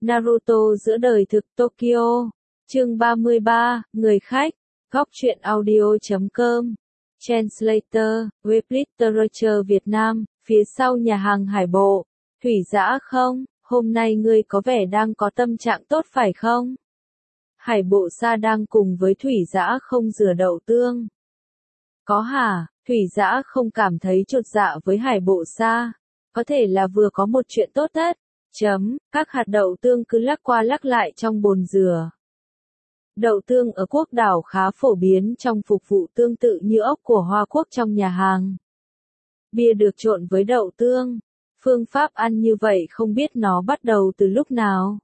Naruto giữa đời thực Tokyo. Chương 33, Người khách. Góc truyện audio.com. Translator, Web Literature Việt Nam, phía sau nhà hàng Hải Bộ. Thủy Dã không, hôm nay ngươi có vẻ đang có tâm trạng tốt phải không? Hải Bộ Sa đang cùng với Thủy Dã không rửa đậu tương. Có hả? Thủy Dã không cảm thấy chột dạ với Hải Bộ Sa. Có thể là vừa có một chuyện tốt tất. Các hạt đậu tương cứ lắc qua lắc lại trong bồn rửa. Đậu tương ở quốc đảo khá phổ biến trong phục vụ tương tự như ốc của Hoa Quốc trong nhà hàng. Bia được trộn với đậu tương. Phương pháp ăn như vậy không biết nó bắt đầu từ lúc nào.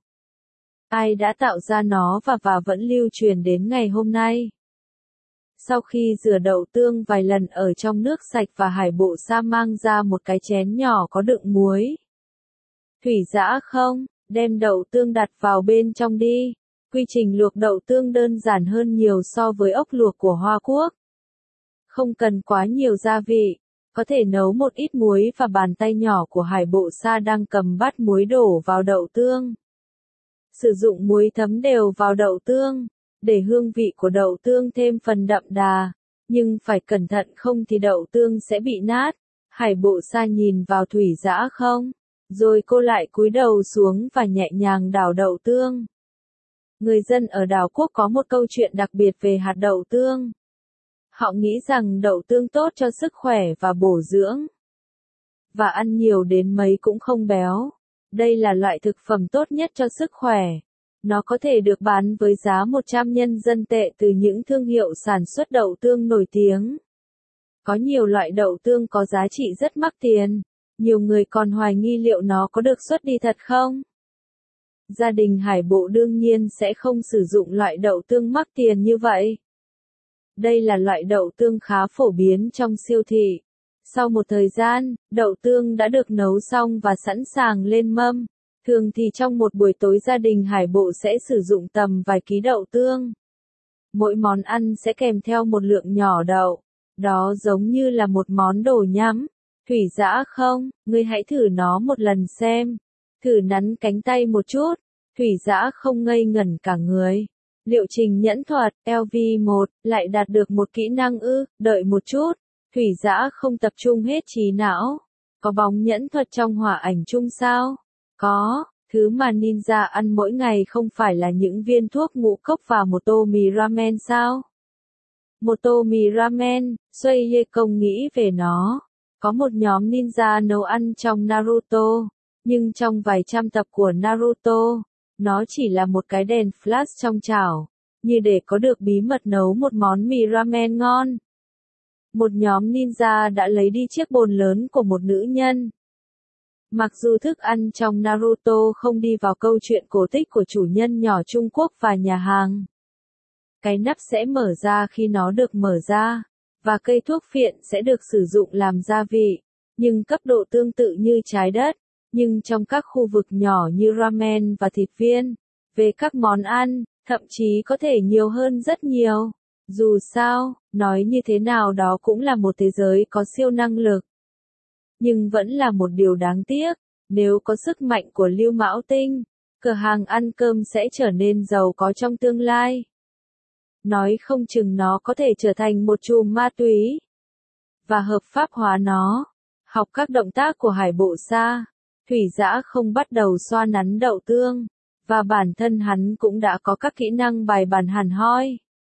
Ai đã tạo ra nó và vẫn lưu truyền đến ngày hôm nay. Sau khi rửa đậu tương vài lần ở trong nước sạch và Hải Bộ Sa mang ra một cái chén nhỏ có đựng muối. Thủy Dã không, đem đậu tương đặt vào bên trong đi. Quy trình luộc đậu tương đơn giản hơn nhiều so với ốc luộc của Hoa Quốc. Không cần quá nhiều gia vị, có thể nấu một ít muối và bàn tay nhỏ của Hải Bộ Sa đang cầm bát muối đổ vào đậu tương. Sử dụng muối thấm đều vào đậu tương, để hương vị của đậu tương thêm phần đậm đà, nhưng phải cẩn thận không thì đậu tương sẽ bị nát. Hải Bộ Sa nhìn vào Thủy Dã không, rồi cô lại cúi đầu xuống và nhẹ nhàng đảo đậu tương. Người dân ở đảo quốc có một câu chuyện đặc biệt về hạt đậu tương. Họ nghĩ rằng đậu tương tốt cho sức khỏe và bổ dưỡng. Và ăn nhiều đến mấy cũng không béo. Đây là loại thực phẩm tốt nhất cho sức khỏe. Nó có thể được bán với giá 100 nhân dân tệ từ những thương hiệu sản xuất đậu tương nổi tiếng. Có nhiều loại đậu tương có giá trị rất mắc tiền. Nhiều người còn hoài nghi liệu nó có được xuất đi thật không? Gia đình Hải Bộ đương nhiên sẽ không sử dụng loại đậu tương mắc tiền như vậy. Đây là loại đậu tương khá phổ biến trong siêu thị. Sau một thời gian, đậu tương đã được nấu xong và sẵn sàng lên mâm. Thường thì trong một buổi tối gia đình Hải Bộ sẽ sử dụng tầm vài ký đậu tương. Mỗi món ăn sẽ kèm theo một lượng nhỏ đậu. Đó giống như là một món đồ nhắm. Thủy Dã không, ngươi hãy thử nó một lần xem. Thử nắn cánh tay một chút. Thủy Dã không ngây ngẩn cả người. Liệu trình nhẫn thuật, LV1, lại đạt được một kỹ năng ư, đợi một chút. Thủy Dã không tập trung hết trí não. Có bóng nhẫn thuật trong hỏa ảnh chung sao? Có, thứ mà ninja ăn mỗi ngày không phải là những viên thuốc ngũ cốc và một tô mì ramen sao? Một tô mì ramen, Suy Ye Công nghĩ về nó. Có một nhóm ninja nấu ăn trong Naruto, nhưng trong vài trăm tập của Naruto, nó chỉ là một cái đèn flash trong chảo, như để có được bí mật nấu một món mì ramen ngon. Một nhóm ninja đã lấy đi chiếc bồn lớn của một nữ nhân. Mặc dù thức ăn trong Naruto không đi vào câu chuyện cổ tích của chủ nhân nhỏ Trung Quốc và nhà hàng. Cái nắp sẽ mở ra khi nó được mở ra, và cây thuốc phiện sẽ được sử dụng làm gia vị, nhưng cấp độ tương tự như trái đất, nhưng trong các khu vực nhỏ như ramen và thịt viên. Về các món ăn, thậm chí có thể nhiều hơn rất nhiều. Dù sao, nói như thế nào đó cũng là một thế giới có siêu năng lực. Nhưng vẫn là một điều đáng tiếc, nếu có sức mạnh của Lưu Mão Tinh, cửa hàng ăn cơm sẽ trở nên giàu có trong tương lai. Nói không chừng nó có thể trở thành một chùm ma túy và hợp pháp hóa nó. Học các động tác của Hải Bộ Sa, Thủy Dã không bắt đầu xoa nắn đậu tương, và bản thân hắn cũng đã có các kỹ năng bài bản hẳn hoi.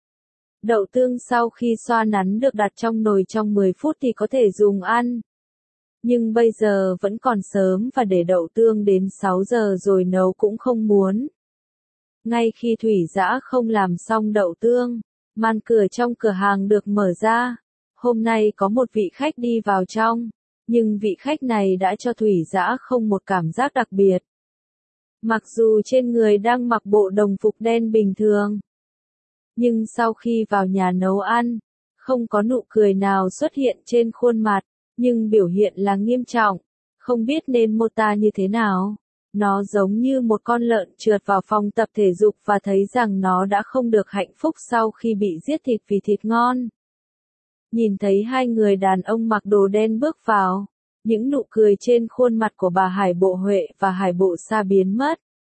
Đậu tương sau khi xoa nắn được đặt trong nồi trong 10 phút thì có thể dùng ăn. Nhưng bây giờ vẫn còn sớm và để đậu tương đến 6 giờ rồi nấu cũng không muốn. Ngay khi Thủy Dã không làm xong đậu tương, màn cửa trong cửa hàng được mở ra. Hôm nay có một vị khách đi vào trong, nhưng vị khách này đã cho Thủy Dã không một cảm giác đặc biệt. Mặc dù trên người đang mặc bộ đồng phục đen bình thường, nhưng sau khi vào nhà nấu ăn, không có nụ cười nào xuất hiện trên khuôn mặt, nhưng biểu hiện là nghiêm trọng, không biết nên mô tả như thế nào. Nó giống như một con lợn trượt vào phòng tập thể dục và thấy rằng nó đã không được hạnh phúc sau khi bị giết thịt vì thịt ngon. Nhìn thấy hai người đàn ông mặc đồ đen bước vào, những nụ cười trên khuôn mặt của bà Hải Bộ Huệ và Hải Bộ Sa biến mất.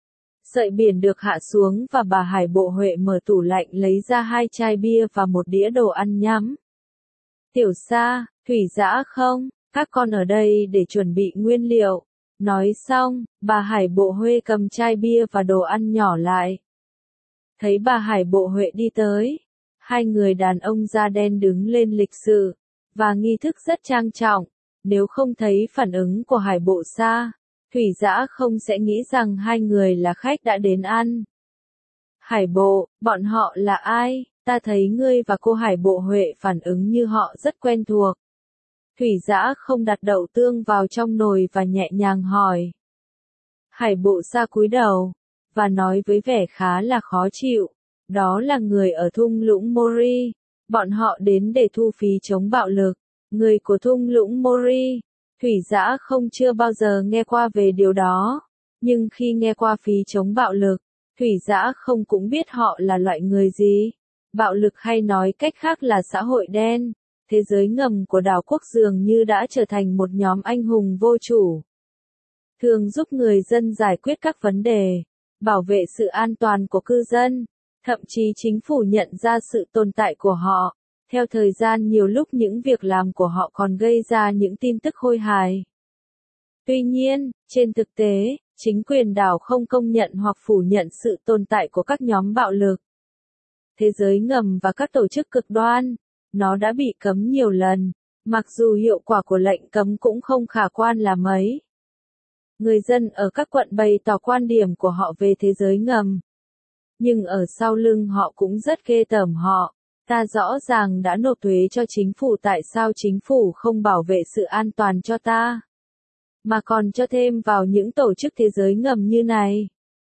Sợi biển được hạ xuống và bà Hải Bộ Huệ mở tủ lạnh lấy ra 2 chai bia và một đĩa đồ ăn nhắm. Tiểu Sa, Thủy Dã không, các con ở đây để chuẩn bị nguyên liệu. Nói xong, bà Hải Bộ Huệ cầm chai bia và đồ ăn nhỏ lại. Thấy bà Hải Bộ Huệ đi tới, hai người đàn ông da đen đứng lên lịch sự, và nghi thức rất trang trọng. Nếu không thấy phản ứng của Hải Bộ Sa, Thủy Dã không sẽ nghĩ rằng hai người là khách đã đến ăn. Hải Bộ, bọn họ là ai? Ta thấy ngươi và cô Hải Bộ Huệ phản ứng như họ rất quen thuộc. Thủy Dã không đặt đậu tương vào trong nồi và nhẹ nhàng hỏi. Hải Bộ Sa cúi đầu, và nói với vẻ khá là khó chịu. Đó là người ở thung lũng Mori. Bọn họ đến để thu phí chống bạo lực. Người của thung lũng Mori. Thủy Dã không chưa bao giờ nghe qua về điều đó. Nhưng khi nghe qua phí chống bạo lực, Thủy Dã không cũng biết họ là loại người gì. Bạo lực hay nói cách khác là xã hội đen. Thế giới ngầm của đảo quốc dường như đã trở thành một nhóm anh hùng vô chủ. Thường giúp người dân giải quyết các vấn đề, bảo vệ sự an toàn của cư dân, thậm chí chính phủ nhận ra sự tồn tại của họ. Theo thời gian nhiều lúc những việc làm của họ còn gây ra những tin tức hôi hài. Tuy nhiên, trên thực tế, chính quyền đảo không công nhận hoặc phủ nhận sự tồn tại của các nhóm bạo lực. Thế giới ngầm và các tổ chức cực đoan, nó đã bị cấm nhiều lần, mặc dù hiệu quả của lệnh cấm cũng không khả quan là mấy. Người dân ở các quận bày tỏ quan điểm của họ về thế giới ngầm. Nhưng ở sau lưng họ cũng rất ghê tởm họ. Ta rõ ràng đã nộp thuế cho chính phủ, tại sao chính phủ không bảo vệ sự an toàn cho ta? Mà còn cho thêm vào những tổ chức thế giới ngầm như này.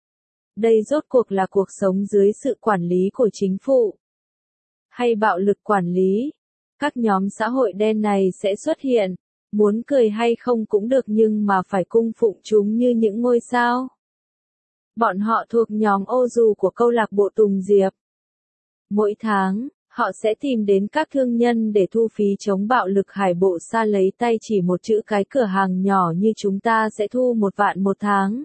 Đây rốt cuộc là cuộc sống dưới sự quản lý của chính phủ. Hay bạo lực quản lý. Các nhóm xã hội đen này sẽ xuất hiện. Muốn cười hay không cũng được nhưng mà phải cung phụng chúng như những ngôi sao. Bọn họ thuộc nhóm ô dù của câu lạc bộ Tùng Diệp. Mỗi tháng, họ sẽ tìm đến các thương nhân để thu phí chống bạo lực. Hải Bộ Sa lấy tay chỉ một chữ cái cửa hàng nhỏ như chúng ta sẽ thu 1 vạn một tháng.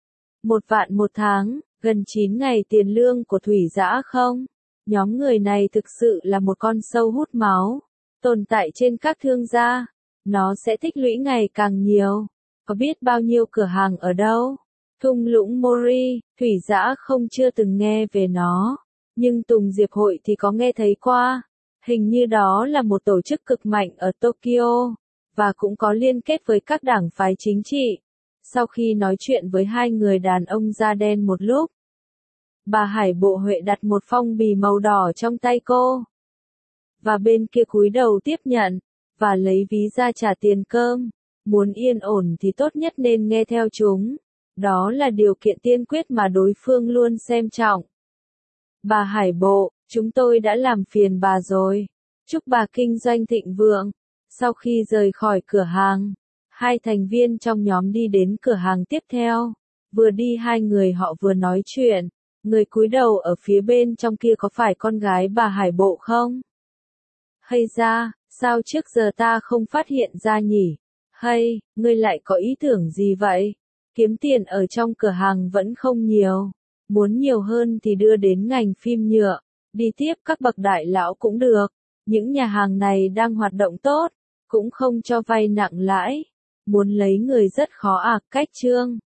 1 vạn một tháng, gần 9 ngày tiền lương của Thủy Dã không? Nhóm người này thực sự là một con sâu hút máu, tồn tại trên các thương gia. Nó sẽ tích lũy ngày càng nhiều. Có biết bao nhiêu cửa hàng ở đâu? Thung lũng Mori, Thủy Dã không chưa từng nghe về nó. Nhưng Tùng Diệp Hội thì có nghe thấy qua. Hình như đó là một tổ chức cực mạnh ở Tokyo, và cũng có liên kết với các đảng phái chính trị. Sau khi nói chuyện với hai người đàn ông da đen một lúc, bà Hải Bộ Huệ đặt một phong bì màu đỏ trong tay cô. Và bên kia cúi đầu tiếp nhận, và lấy ví ra trả tiền cơm. Muốn yên ổn thì tốt nhất nên nghe theo chúng. Đó là điều kiện tiên quyết mà đối phương luôn xem trọng. Bà Hải Bộ, chúng tôi đã làm phiền bà rồi. Chúc bà kinh doanh thịnh vượng. Sau khi rời khỏi cửa hàng, hai thành viên trong nhóm đi đến cửa hàng tiếp theo. Vừa đi hai người họ vừa nói chuyện. Người cúi đầu ở phía bên trong kia có phải con gái bà Hải Bộ không? Hay ra, sao trước giờ ta không phát hiện ra nhỉ? Hay, ngươi lại có ý tưởng gì vậy? Kiếm tiền ở trong cửa hàng vẫn không nhiều. Muốn nhiều hơn thì đưa đến ngành phim nhựa. Đi tiếp các bậc đại lão cũng được. Những nhà hàng này đang hoạt động tốt, cũng không cho vay nặng lãi. Muốn lấy người rất khó cách chương.